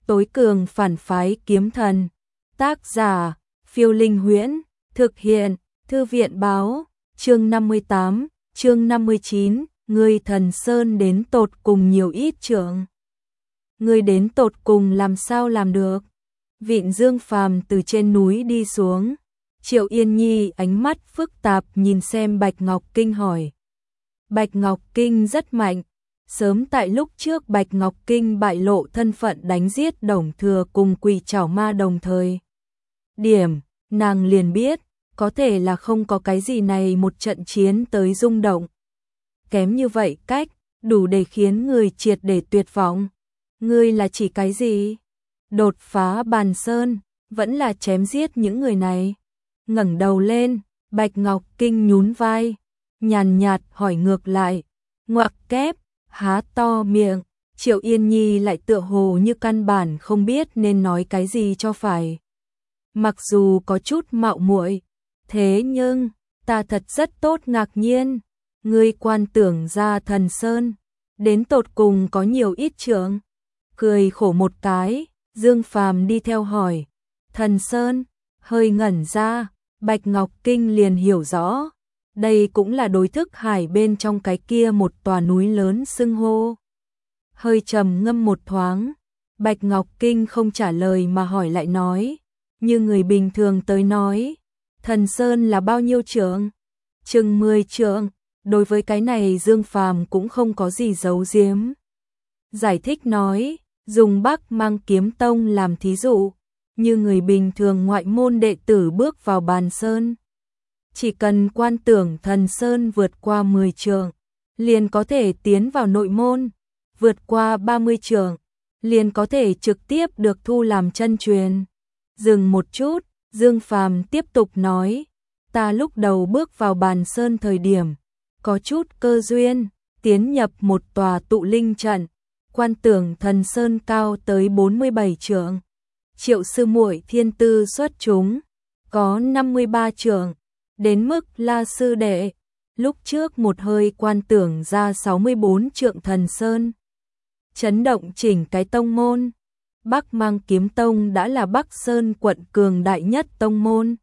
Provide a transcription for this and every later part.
tối cường phản phái kiếm thần. Tác giả, Phiêu Linh Huyễn, thực hiện, Thư viện báo, chương 58, chương 59, ngươi Thần Sơn đến tột cùng nhiều ít trưởng. Ngươi đến tột cùng làm sao làm được? Vịn Dương Phàm từ trên núi đi xuống. Triệu Yên Nhi ánh mắt phức tạp nhìn xem Bạch Ngọc Kinh hỏi. Bạch Ngọc Kinh rất mạnh. Sớm tại lúc trước Bạch Ngọc Kinh bại lộ thân phận đánh giết Đồng Thừa cùng Quỷ Trảo Ma đồng thời. Nàng liền biết, có thể là không có cái gì này một trận chiến tới rung động. Kém như vậy cách, đủ để khiến người triệt để tuyệt vọng. Ngươi là chỉ cái gì? Đột phá bàn sơn, vẫn là chém giết những người này. Ngẩng đầu lên, Bạch Ngọc Kinh nhún vai, nhàn nhạt hỏi ngược lại. Ngoặc kép, há to miệng, Triệu Yên Nhi lại tựa hồ như căn bản không biết nên nói cái gì cho phải. Mặc dù có chút mạo muội, thế nhưng, ta thật rất tốt ngạc nhiên. Ngươi quan tưởng ra Thần Sơn, đến tột cùng có nhiều ít trượng. Cười khổ một cái, Dương Phàm đi theo hỏi. Thần Sơn, hơi ngẩn ra, Bạch Ngọc Kinh liền hiểu rõ. Đây cũng là đối thức hải bên trong cái kia một tòa núi lớn xưng hô. Hơi trầm ngâm một thoáng, Bạch Ngọc Kinh không trả lời mà hỏi lại nói. Như người bình thường tới nói, Thần Sơn là bao nhiêu trượng? Chừng 10 trượng. Đối với cái này Dương Phàm cũng không có gì giấu giếm. Giải thích nói, dùng Bắc Mang Kiếm Tông làm thí dụ, như người bình thường ngoại môn đệ tử bước vào bàn sơn. Chỉ cần quan tưởng Thần Sơn vượt qua 10 trượng, liền có thể tiến vào nội môn, vượt qua 30 trượng, liền có thể trực tiếp được thu làm chân truyền. Dừng một chút, Dương Phàm tiếp tục nói, ta lúc đầu bước vào bàn sơn thời điểm, có chút cơ duyên, tiến nhập một tòa tụ linh trận, quan tưởng Thần Sơn cao tới 47 trượng. Triệu sư muội thiên tư xuất chúng, có 53 trượng, đến mức La sư đệ, lúc trước một hơi quan tưởng ra 64 trượng Thần Sơn. Chấn động chỉnh cái tông môn, Bắc Mang Kiếm Tông đã là Bắc Sơn quận cường đại nhất tông môn.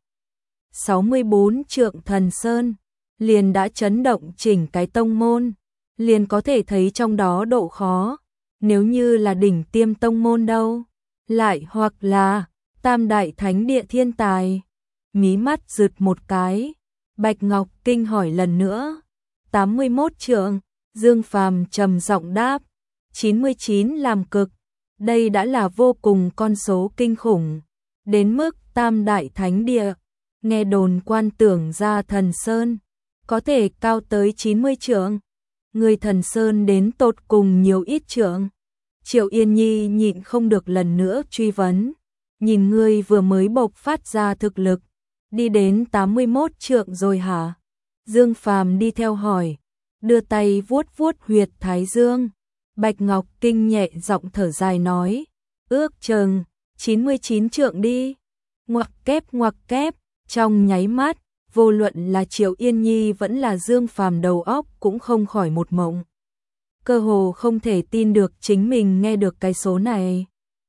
64 trượng Thần Sơn, liền đã chấn động chỉnh cái tông môn, liền có thể thấy trong đó độ khó. Nếu như là đỉnh tiêm tông môn đâu, lại hoặc là Tam Đại Thánh Địa thiên tài. Mí mắt rực một cái, Bạch Ngọc Kinh hỏi lần nữa. 81 trượng, Dương Phàm trầm giọng đáp. 99 làm cực, đây đã là vô cùng con số kinh khủng. Đến mức Tam Đại Thánh Địa, nghe đồn quan tưởng ra Thần Sơn, có thể cao tới 90 trượng. Người Thần Sơn đến tột cùng nhiều ít trượng? Triệu Yên Nhi nhịn không được lần nữa truy vấn. Nhìn ngươi vừa mới bộc phát ra thực lực, đi đến 81 trượng rồi hả? Dương Phàm đi theo hỏi, đưa tay vuốt vuốt huyệt thái dương. Bạch Ngọc Kinh nhẹ giọng thở dài nói, ước chừng 99 trượng đi. Ngoặc kép, trong nháy mắt, vô luận là Triệu Yên Nhi vẫn là Dương Phàm đầu óc cũng không khỏi một mộng. Cơ hồ không thể tin được chính mình nghe được cái số này.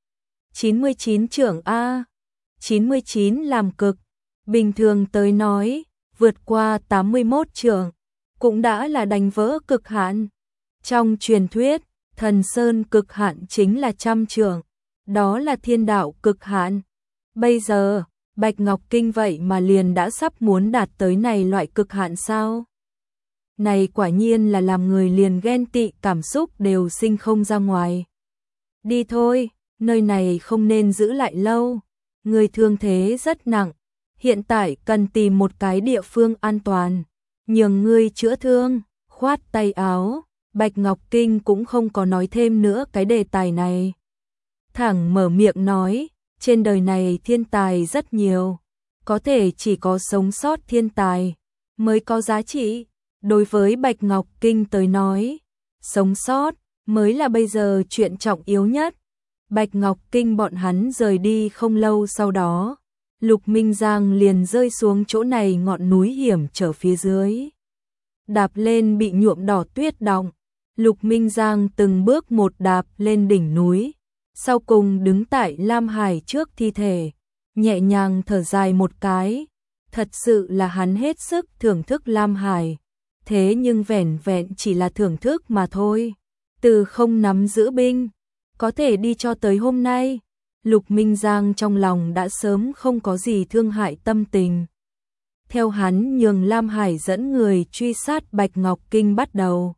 99 trượng A, 99 làm cực, bình thường tới nói, vượt qua 81 trượng, cũng đã là đánh vỡ cực hạn. Trong truyền thuyết, Thần Sơn cực hạn chính là 100 trượng, đó là thiên đạo cực hạn. Bây giờ, Bạch Ngọc Kinh vậy mà liền đã sắp muốn đạt tới này loại cực hạn sao? Này quả nhiên là làm người liền ghen tị cảm xúc đều sinh không ra ngoài. Đi thôi, nơi này không nên giữ lại lâu. Người thương thế rất nặng, hiện tại cần tìm một cái địa phương an toàn, nhường ngươi chữa thương. Khoát tay áo, Bạch Ngọc Kinh cũng không có nói thêm nữa cái đề tài này. Thẳng mở miệng nói, trên đời này thiên tài rất nhiều, có thể chỉ có sống sót thiên tài mới có giá trị. Đối với Bạch Ngọc Kinh tới nói, sống sót mới là bây giờ chuyện trọng yếu nhất. Bạch Ngọc Kinh bọn hắn rời đi không lâu sau đó, Lục Minh Giang liền rơi xuống chỗ này ngọn núi hiểm trở phía dưới. Đạp lên bị nhuộm đỏ tuyết đọng, Lục Minh Giang từng bước một đạp lên đỉnh núi, sau cùng đứng tại Lam Hải trước thi thể, nhẹ nhàng thở dài một cái. Thật sự là hắn hết sức thưởng thức Lam Hải, thế nhưng vẻn vẹn chỉ là thưởng thức mà thôi. Từ không nắm giữ binh, có thể đi cho tới hôm nay, Lục Minh Giang trong lòng đã sớm không có gì thương hại tâm tình. Theo hắn nhường Lam Hải dẫn người truy sát Bạch Ngọc Kinh bắt đầu.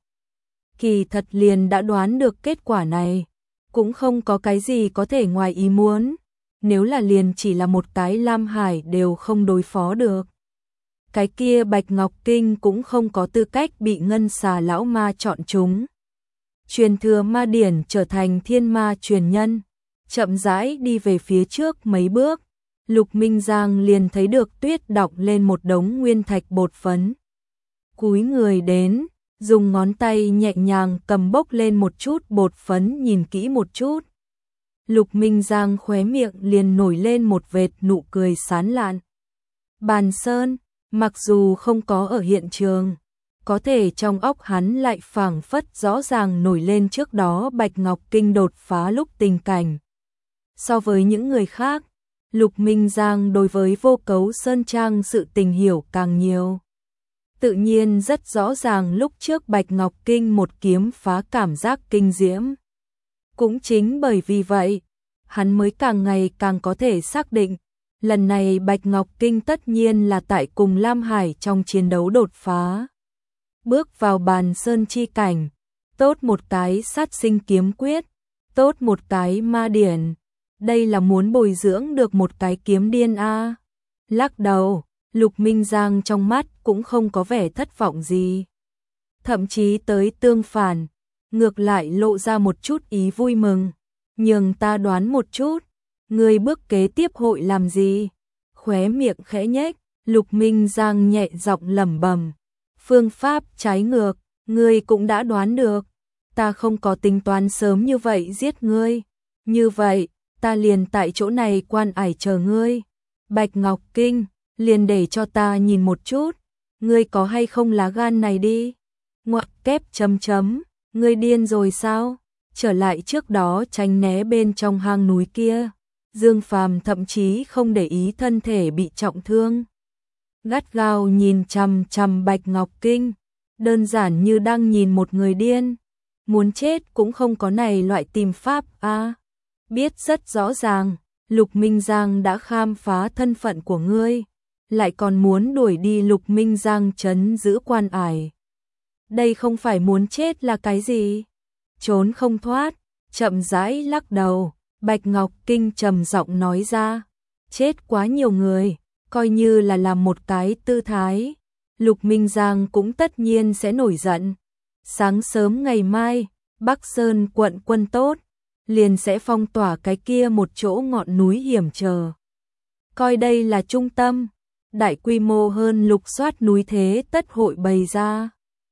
Kỳ thật liền đã đoán được kết quả này, cũng không có cái gì có thể ngoài ý muốn, nếu là liền chỉ là một cái Lam Hải đều không đối phó được. Cái kia Bạch Ngọc Kinh cũng không có tư cách bị Ngân Xà lão ma chọn chúng. Truyền thừa ma điển trở thành thiên ma truyền nhân, chậm rãi đi về phía trước mấy bước, Lục Minh Giang liền thấy được Tuyết đọng lên một đống nguyên thạch bột phấn. Cúi người đến, dùng ngón tay nhẹ nhàng cầm bốc lên một chút bột phấn nhìn kỹ một chút. Lục Minh Giang khóe miệng liền nổi lên một vệt nụ cười sán lạn. Bàn Sơn, mặc dù không có ở hiện trường, có thể trong óc hắn lại phảng phất rõ ràng nổi lên trước đó Bạch Ngọc Kinh đột phá lúc tình cảnh. So với những người khác, Lục Minh Giang đối với Vô Cấu Sơn Trang sự tình hiểu càng nhiều. Tự nhiên rất rõ ràng lúc trước Bạch Ngọc Kinh một kiếm phá cảm giác kinh diễm. Cũng chính bởi vì vậy, hắn mới càng ngày càng có thể xác định, lần này Bạch Ngọc Kinh tất nhiên là tại cùng Lam Hải trong chiến đấu đột phá. Bước vào bàn sơn chi cảnh, tốt một cái sát sinh kiếm quyết, tốt một cái ma điển. Đây là muốn bồi dưỡng được một cái kiếm điên a. Lắc đầu, Lục Minh Giang trong mắt cũng không có vẻ thất vọng gì. Thậm chí tới tương phản, ngược lại lộ ra một chút ý vui mừng. Nhường ta đoán một chút, người bước kế tiếp hội làm gì? Khóe miệng khẽ nhếch, Lục Minh Giang nhẹ giọng lẩm bẩm. Phương pháp trái ngược, ngươi cũng đã đoán được. Ta không có tính toán sớm như vậy giết ngươi. Như vậy, ta liền tại chỗ này quan ải chờ ngươi. Bạch Ngọc Kinh, liền để cho ta nhìn một chút. Ngươi có hay không lá gan này đi. Ngoặc kép chấm chấm, ngươi điên rồi sao? Trở lại trước đó tránh né bên trong hang núi kia. Dương Phàm thậm chí không để ý thân thể bị trọng thương. Gắt gao nhìn chằm chằm Bạch Ngọc Kinh, đơn giản như đang nhìn một người điên. Muốn chết cũng không có này loại tìm pháp a. Biết rất rõ ràng, Lục Minh Giang đã khám phá thân phận của ngươi, lại còn muốn đuổi đi Lục Minh Giang trấn giữ quan ải. Đây không phải muốn chết là cái gì? Trốn không thoát, chậm rãi lắc đầu, Bạch Ngọc Kinh trầm giọng nói ra, chết quá nhiều người, coi như là làm một cái tư thái, Lục Minh Giang cũng tất nhiên sẽ nổi giận. Sáng sớm ngày mai, Bắc Sơn quận quân tốt, liền sẽ phong tỏa cái kia một chỗ ngọn núi hiểm trở. Coi đây là trung tâm, đại quy mô hơn lục soát núi thế tất hội bày ra.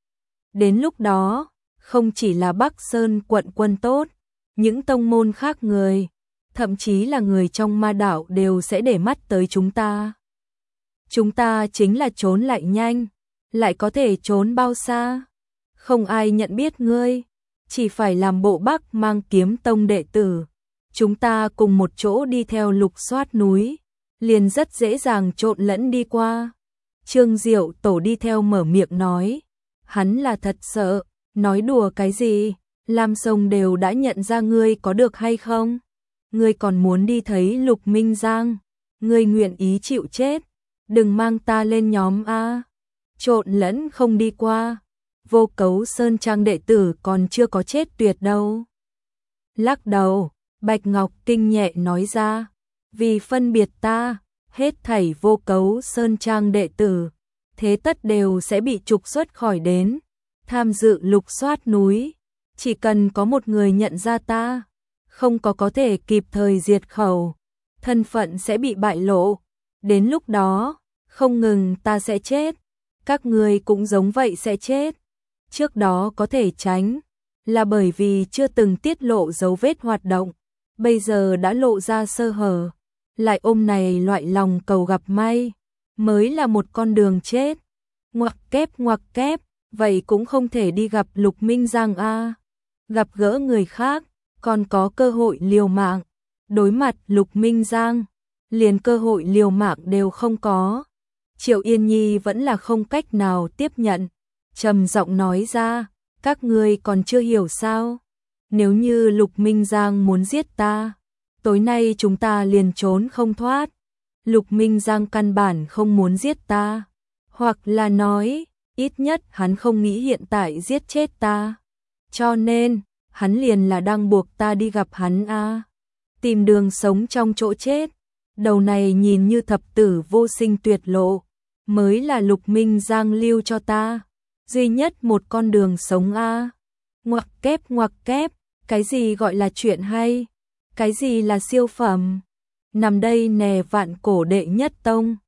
Đến lúc đó, không chỉ là Bắc Sơn quận quân tốt, những tông môn khác người, thậm chí là người trong ma đạo đều sẽ để mắt tới chúng ta. Chúng ta chính là trốn lại nhanh, lại có thể trốn bao xa? Không ai nhận biết ngươi, chỉ phải làm bộ Bắc mang kiếm tông đệ tử. Chúng ta cùng một chỗ đi theo lục soát núi, liền rất dễ dàng trộn lẫn đi qua. Trương Diệu Tổ đi theo mở miệng nói, hắn là thật sợ, nói đùa cái gì, Lam Sông đều đã nhận ra ngươi có được hay không? Ngươi còn muốn đi thấy Lục Minh Giang, ngươi nguyện ý chịu chết, đừng mang ta lên nhóm a. Trộn lẫn không đi qua, Vô Cấu Sơn Trang đệ tử còn chưa có chết tuyệt đâu. Lắc đầu, Bạch Ngọc Kinh nhẹ nói ra, vì phân biệt ta, hết thảy Vô Cấu Sơn Trang đệ tử, thế tất đều sẽ bị trục xuất khỏi đến, tham dự lục soát núi. Chỉ cần có một người nhận ra ta, không có thể kịp thời diệt khẩu, thân phận sẽ bị bại lộ. Đến lúc đó, không ngừng ta sẽ chết, các người cũng giống vậy sẽ chết. Trước đó có thể tránh, là bởi vì chưa từng tiết lộ dấu vết hoạt động, bây giờ đã lộ ra sơ hở, lại ôm này loại lòng cầu gặp may, mới là một con đường chết. Ngoặc kép, vậy cũng không thể đi gặp Lục Minh Giang a. Gặp gỡ người khác, còn có cơ hội liều mạng. Đối mặt Lục Minh Giang, liền cơ hội liều mạng đều không có. Triệu Yên Nhi vẫn là không cách nào tiếp nhận, trầm giọng nói ra, các ngươi còn chưa hiểu sao? Nếu như Lục Minh Giang muốn giết ta, tối nay chúng ta liền trốn không thoát. Lục Minh Giang căn bản không muốn giết ta, hoặc là nói, ít nhất hắn không nghĩ hiện tại giết chết ta. Cho nên, hắn liền là đang buộc ta đi gặp hắn a, tìm đường sống trong chỗ chết. Đầu này nhìn như thập tử vô sinh tuyệt lộ, mới là Lục Minh Giang lưu cho ta duy nhất một con đường sống a. Ngoặc kép, cái gì gọi là chuyện hay? Cái gì là siêu phẩm? Nằm đây nè, vạn cổ đệ nhất tông,